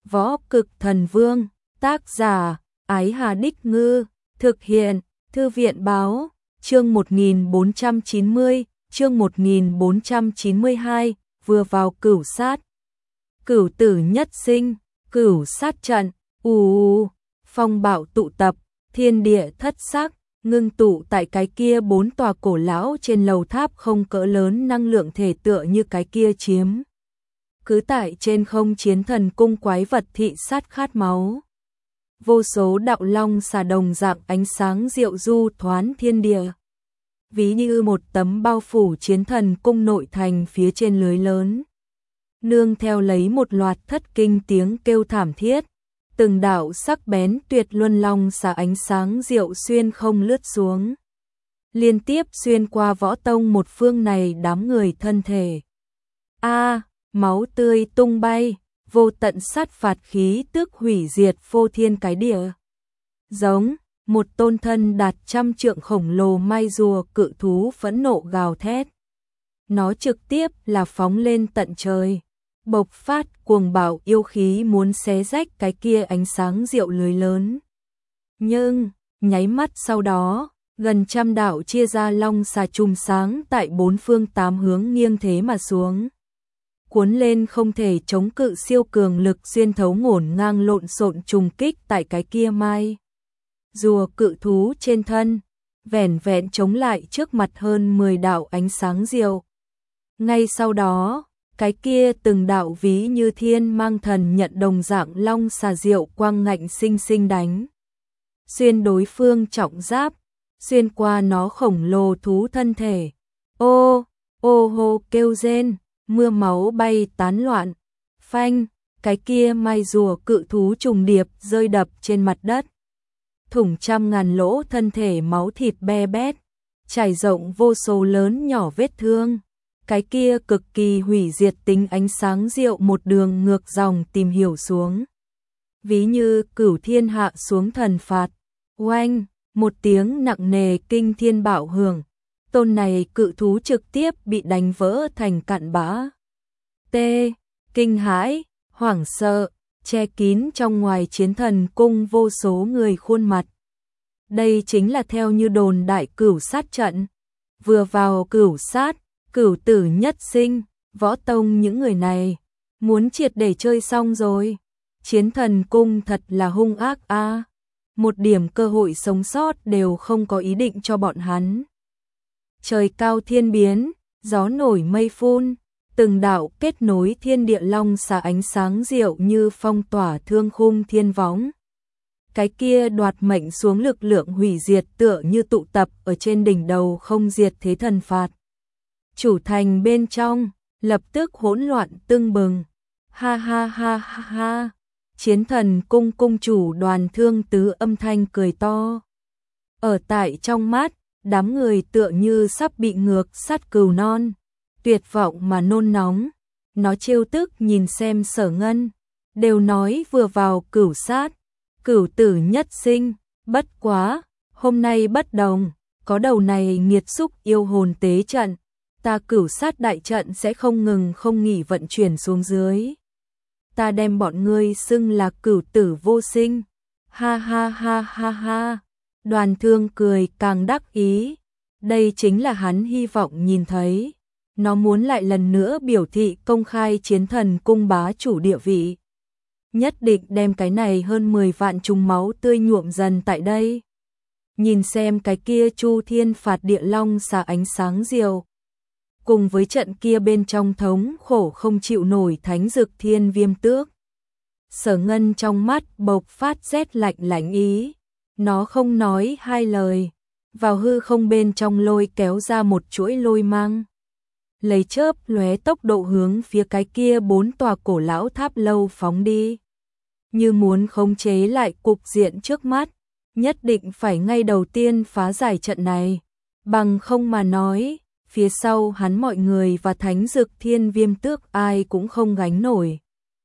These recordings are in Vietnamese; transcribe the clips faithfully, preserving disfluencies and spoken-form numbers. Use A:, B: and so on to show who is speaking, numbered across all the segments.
A: Võ Cực Thần Vương, tác giả, Ái Hà Đích Ngư, thực hiện, Thư viện Báo, chương một nghìn bốn trăm chín mươi, chương một nghìn bốn trăm chín mươi hai, vừa vào cửu sát. Cửu tử nhất sinh, cửu sát trận, ù, phong bạo tụ tập, thiên địa thất sắc, ngưng tụ tại cái kia bốn tòa cổ lão trên lầu tháp không cỡ lớn, năng lượng thể tựa như cái kia chiếm cứ tại trên không chiến thần cung quái vật thị sát khát máu. Vô số đạo long xà đồng dạng ánh sáng diệu du thoán thiên địa. Ví như một tấm bao phủ chiến thần cung nội thành phía trên lưới lớn. Nương theo lấy một loạt thất kinh tiếng kêu thảm thiết, từng đạo sắc bén tuyệt luân long xà ánh sáng diệu xuyên không lướt xuống. Liên tiếp xuyên qua võ tông một phương này đám người thân thể. A, máu tươi tung bay, vô tận sát phạt khí tức hủy diệt phô thiên cái địa. Giống, một tôn thân đạt trăm trượng khổng lồ mai rùa cự thú phẫn nộ gào thét. Nó trực tiếp là phóng lên tận trời, bộc phát cuồng bạo yêu khí muốn xé rách cái kia ánh sáng diệu lưới lớn. Nhưng, nháy mắt sau đó, gần trăm đạo chia ra long xà chùm sáng tại bốn phương tám hướng nghiêng thế mà xuống. Cuốn lên không thể chống cự siêu cường lực xuyên thấu ngổn ngang lộn xộn trùng kích tại cái kia mai rùa cự thú trên thân, vẻn vẹn chống lại trước mặt hơn mười đạo ánh sáng diệu. Ngay sau đó, cái kia từng đạo ví như thiên mang thần nhận đồng dạng long xà diệu quang ngạnh sinh sinh đánh xuyên đối phương trọng giáp, xuyên qua nó khổng lồ thú thân thể. Ô, ô hô kêu rên, mưa máu bay tán loạn. Phanh, cái kia mai rùa cự thú trùng điệp rơi đập trên mặt đất. Thủng trăm ngàn lỗ, thân thể máu thịt be bét, trải rộng vô số lớn nhỏ vết thương. Cái kia cực kỳ hủy diệt tính ánh sáng diệu một đường ngược dòng tìm hiểu xuống. Ví như cửu thiên hạ xuống thần phạt. Oanh, một tiếng nặng nề kinh thiên bạo hưởng. Tôn này cự thú trực tiếp bị đánh vỡ thành cặn bã. T. Kinh hãi, hoảng sợ, che kín trong ngoài chiến thần cung vô số người khuôn mặt. Đây chính là theo như đồn đại cửu sát trận. Vừa vào cửu sát, cửu tử nhất sinh, võ tông những người này muốn triệt để chơi xong rồi. Chiến thần cung thật là hung ác a, à. Một điểm cơ hội sống sót đều không có ý định cho bọn hắn. Trời cao thiên biến, gió nổi mây phun, từng đạo kết nối thiên địa long xà ánh sáng diệu như phong tỏa thương khung thiên võng. Cái kia đoạt mệnh xuống lực lượng hủy diệt tựa như tụ tập ở trên đỉnh đầu không diệt thế thần phạt. Chủ thành bên trong, lập tức hỗn loạn tưng bừng. Ha ha ha ha ha. Chiến thần cung cung chủ Đoàn Thương Tứ âm thanh cười to. Ở tại trong mắt, đám người tựa như sắp bị ngược sát cừu non, tuyệt vọng mà nôn nóng. Nó trêu tức nhìn xem Sở Ngân, đều nói vừa vào cửu sát, cửu tử nhất sinh, bất quá, hôm nay bất đồng, có đầu này nghiệt xúc yêu hồn tế trận, ta cửu sát đại trận sẽ không ngừng không nghỉ vận chuyển xuống dưới. Ta đem bọn ngươi xưng là cửu tử vô sinh. Ha ha ha ha ha. Đoàn Thương cười càng đắc ý. Đây chính là hắn hy vọng nhìn thấy. Nó muốn lại lần nữa biểu thị công khai chiến thần cung bá chủ địa vị. Nhất định đem cái này hơn mười vạn trùng máu tươi nhuộm dần tại đây. Nhìn xem cái kia chu thiên phạt địa long xà ánh sáng diệu. Cùng với trận kia bên trong thống khổ không chịu nổi thánh dực thiên viêm tước. Sở Ngân trong mắt bộc phát rét lạnh lãnh ý. Nó không nói hai lời. Vào hư không bên trong lôi kéo ra một chuỗi lôi mang. Lấy chớp lóe tốc độ hướng phía cái kia bốn tòa cổ lão tháp lâu phóng đi. Như muốn khống chế lại cục diện trước mắt. Nhất định phải ngay đầu tiên phá giải trận này. Bằng không mà nói, phía sau hắn mọi người và thánh dực thiên viêm tước ai cũng không gánh nổi.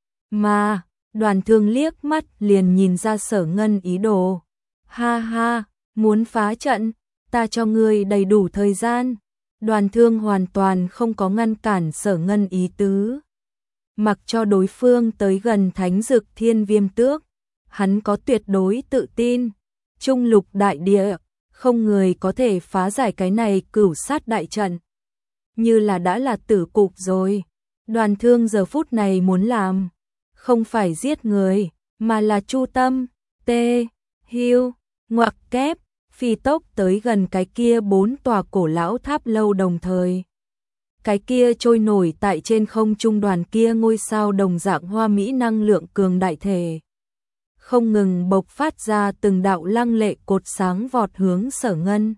A: Mà, Đoàn Thương liếc mắt liền nhìn ra Sở Ngân ý đồ. Ha ha, muốn phá trận, ta cho ngươi đầy đủ thời gian. Đoàn Thương hoàn toàn không có ngăn cản Sở Ngân ý tứ. mặc cho đối phương tới gần Thánh Dực Thiên Viêm Tước, hắn có tuyệt đối tự tin, trung lục đại địa, không người có thể phá giải cái này cửu sát đại trận. Như là đã là tử cục rồi, Đoàn Thương giờ phút này muốn làm, không phải giết người, mà là chu tâm, tê, hưu, ngoặc kép, phi tốc tới gần cái kia bốn tòa cổ lão tháp lâu đồng thời. Cái kia trôi nổi tại trên không trung đoàn kia ngôi sao đồng dạng hoa mỹ năng lượng cường đại thể. Không ngừng bộc phát ra từng đạo lăng lệ cột sáng vọt hướng Sở Ngân.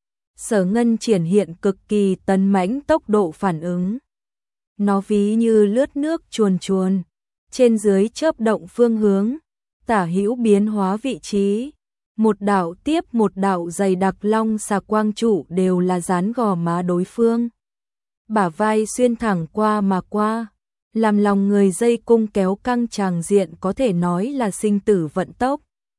A: Sở Ngân triển hiện cực kỳ tấn mãnh tốc độ phản ứng. Nó ví như lướt nước chuồn chuồn, trên dưới chớp động phương hướng, tả hữu biến hóa vị trí. Một đạo tiếp một đạo dày đặc long xà quang trụ đều là dán gò má đối phương. Bả vai xuyên thẳng qua mà qua, làm lòng người dây cung kéo căng tràng diện có thể nói là sinh tử vận tốc.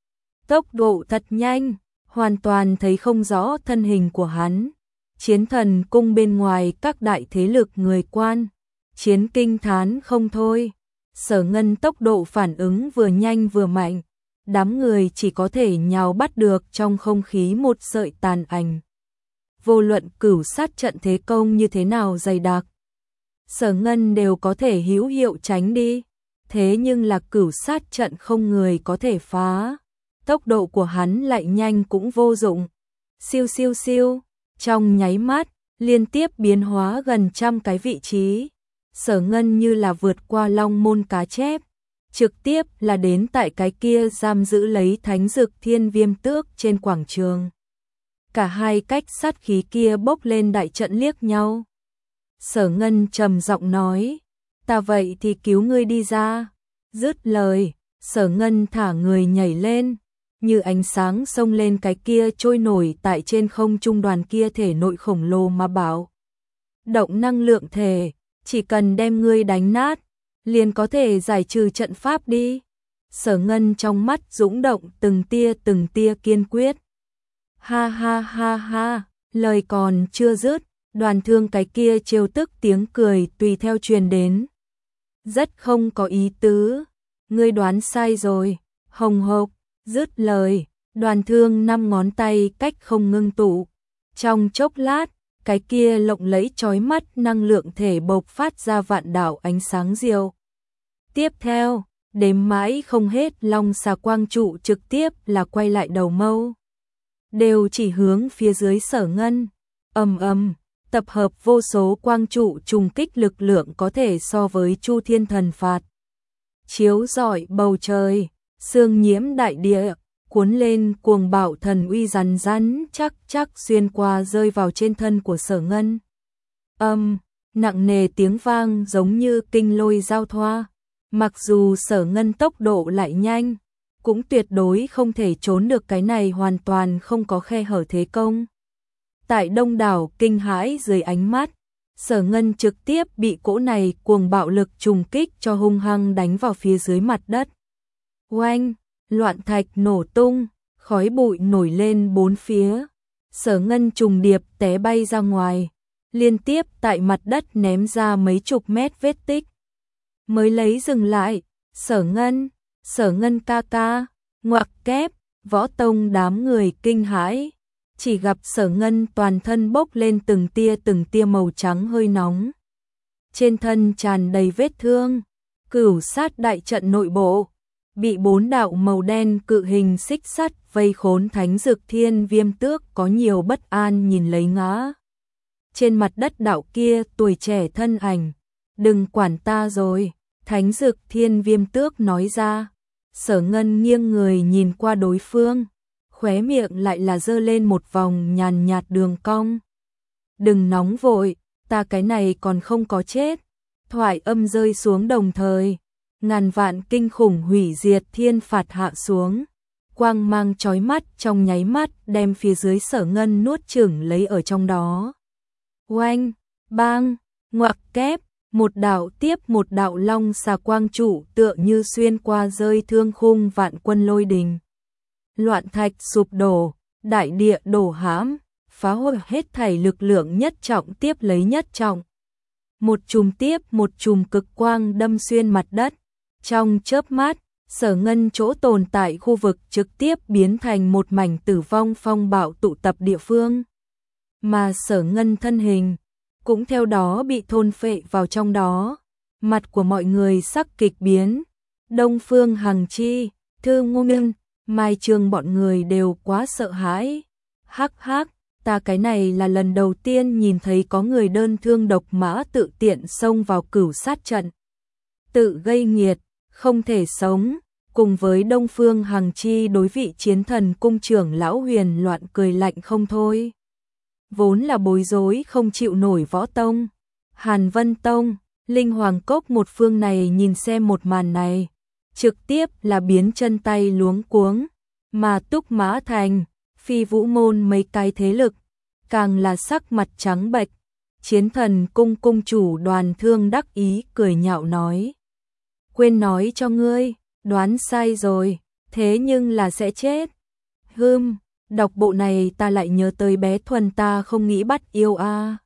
A: Tốc độ thật nhanh, hoàn toàn thấy không rõ thân hình của hắn. Chiến Thần cung bên ngoài các đại thế lực người quan, chiến kinh thán không thôi. Sở Ngân tốc độ phản ứng vừa nhanh vừa mạnh, đám người chỉ có thể nhào bắt được trong không khí một sợi tàn ảnh. Vô luận cửu sát trận thế công như thế nào dày đặc, Sở Ngân đều có thể hữu hiệu tránh đi, thế nhưng là cửu sát trận không người có thể phá. Tốc độ của hắn lại nhanh cũng vô dụng. Siêu siêu siêu, trong nháy mắt, liên tiếp biến hóa gần trăm cái vị trí. Sở Ngân như là vượt qua long môn cá chép, trực tiếp là đến tại cái kia giam giữ lấy Thánh Dực Thiên Viêm Tước trên quảng trường. Cả hai cách sát khí kia bốc lên đại trận liếc nhau. Sở Ngân trầm giọng nói, ta vậy thì cứu ngươi đi ra. Dứt lời, Sở Ngân thả người nhảy lên, như ánh sáng xông lên cái kia trôi nổi tại trên không trung đoàn kia thể nội khổng lồ mà bảo. Động năng lượng thể, chỉ cần đem ngươi đánh nát, liền có thể giải trừ trận pháp đi. Sở Ngân trong mắt dũng động từng tia từng tia kiên quyết. Ha ha ha ha, lời còn chưa dứt, Đoàn Thương cái kia trêu tức tiếng cười tùy theo truyền đến. Rất không có ý tứ, ngươi đoán sai rồi, hồng hộc, dứt lời, Đoàn Thương năm ngón tay cách không ngưng tụ. Trong chốc lát, cái kia lộng lẫy chói mắt năng lượng thể bộc phát ra vạn đạo ánh sáng diệu. Tiếp theo, đếm mãi không hết long xà quang trụ trực tiếp là quay lại đầu mâu. Đều chỉ hướng phía dưới Sở Ngân. Ầm ầm, tập hợp vô số quang trụ trùng kích lực lượng có thể so với Chu Thiên Thần Phạt. Chiếu rọi bầu trời, sương nhiễm đại địa, cuốn lên cuồng bạo thần uy rắn rắn chắc chắc xuyên qua rơi vào trên thân của Sở Ngân. Âm, nặng nề tiếng vang giống như kinh lôi giao thoa. Mặc dù Sở Ngân tốc độ lại nhanh, cũng tuyệt đối không thể trốn được cái này hoàn toàn không có khe hở thế công. Tại đông đảo kinh hãi dưới ánh mắt, Sở Ngân trực tiếp bị cỗ này cuồng bạo lực trùng kích cho hung hăng đánh vào phía dưới mặt đất. Oanh, loạn thạch nổ tung, khói bụi nổi lên bốn phía. Sở Ngân trùng điệp té bay ra ngoài, liên tiếp tại mặt đất ném ra mấy chục mét vết tích. Mới lấy dừng lại, Sở Ngân, Sở Ngân ca ca, ngoặc kép, Võ Tông đám người kinh hãi. Chỉ gặp Sở Ngân toàn thân bốc lên từng tia từng tia màu trắng hơi nóng. Trên thân tràn đầy vết thương, cửu sát đại trận nội bộ. Bị bốn đạo màu đen cự hình xích sắt vây khốn Thánh Dực Thiên Viêm Tước có nhiều bất an nhìn lấy ngã. Trên mặt đất đạo kia tuổi trẻ thân ảnh, đừng quản ta rồi, Thánh Dực Thiên Viêm Tước nói ra. Sở Ngân nghiêng người nhìn qua đối phương, khóe miệng lại là dơ lên một vòng nhàn nhạt đường cong. Đừng nóng vội, ta cái này còn không có chết. Thoại âm rơi xuống đồng thời, ngàn vạn kinh khủng hủy diệt thiên phạt hạ xuống, quang mang chói mắt trong nháy mắt đem phía dưới Sở Ngân nuốt chửng lấy ở trong đó. Oanh, bang, ngoặc kép, một đạo tiếp một đạo long xà quang trụ tựa như xuyên qua rơi thương khung vạn quân lôi đình. Loạn thạch sụp đổ, đại địa đổ hãm, phá hủy hết thảy lực lượng nhất trọng tiếp lấy nhất trọng. một chùm tiếp một chùm cực quang đâm xuyên mặt đất. Trong chớp mắt, Sở Ngân chỗ tồn tại khu vực trực tiếp biến thành một mảnh tử vong phong bạo tụ tập địa phương. Mà Sở Ngân thân hình cũng theo đó bị thôn phệ vào trong đó. Mặt của mọi người sắc kịch biến. Đông Phương Hằng Chi, Thư Ngô Minh, Mai Trường bọn người đều quá sợ hãi. Hắc hắc, ta cái này là lần đầu tiên nhìn thấy có người đơn thương độc mã tự tiện xông vào cửu sát trận. Tự gây nghiệt, không thể sống. Cùng với Đông Phương Hằng Chi đối vị chiến thần cung trưởng lão Huyền Loạn cười lạnh không thôi. Vốn là bối rối không chịu nổi Võ Tông, Hàn Vân Tông, Linh Hoàng Cốc một phương này nhìn xem một màn này, trực tiếp là biến chân tay luống cuống, mà Túc Mã Thành, Phi Vũ Môn mấy cái thế lực, càng là sắc mặt trắng bệch. Chiến thần cung cung chủ Đoàn Thương đắc ý cười nhạo nói: "Quên nói cho ngươi, đoán sai rồi, thế nhưng là sẽ chết." Hừm, đọc bộ này ta lại nhớ tới bé Thuần ta không nghĩ bắt yêu a. À.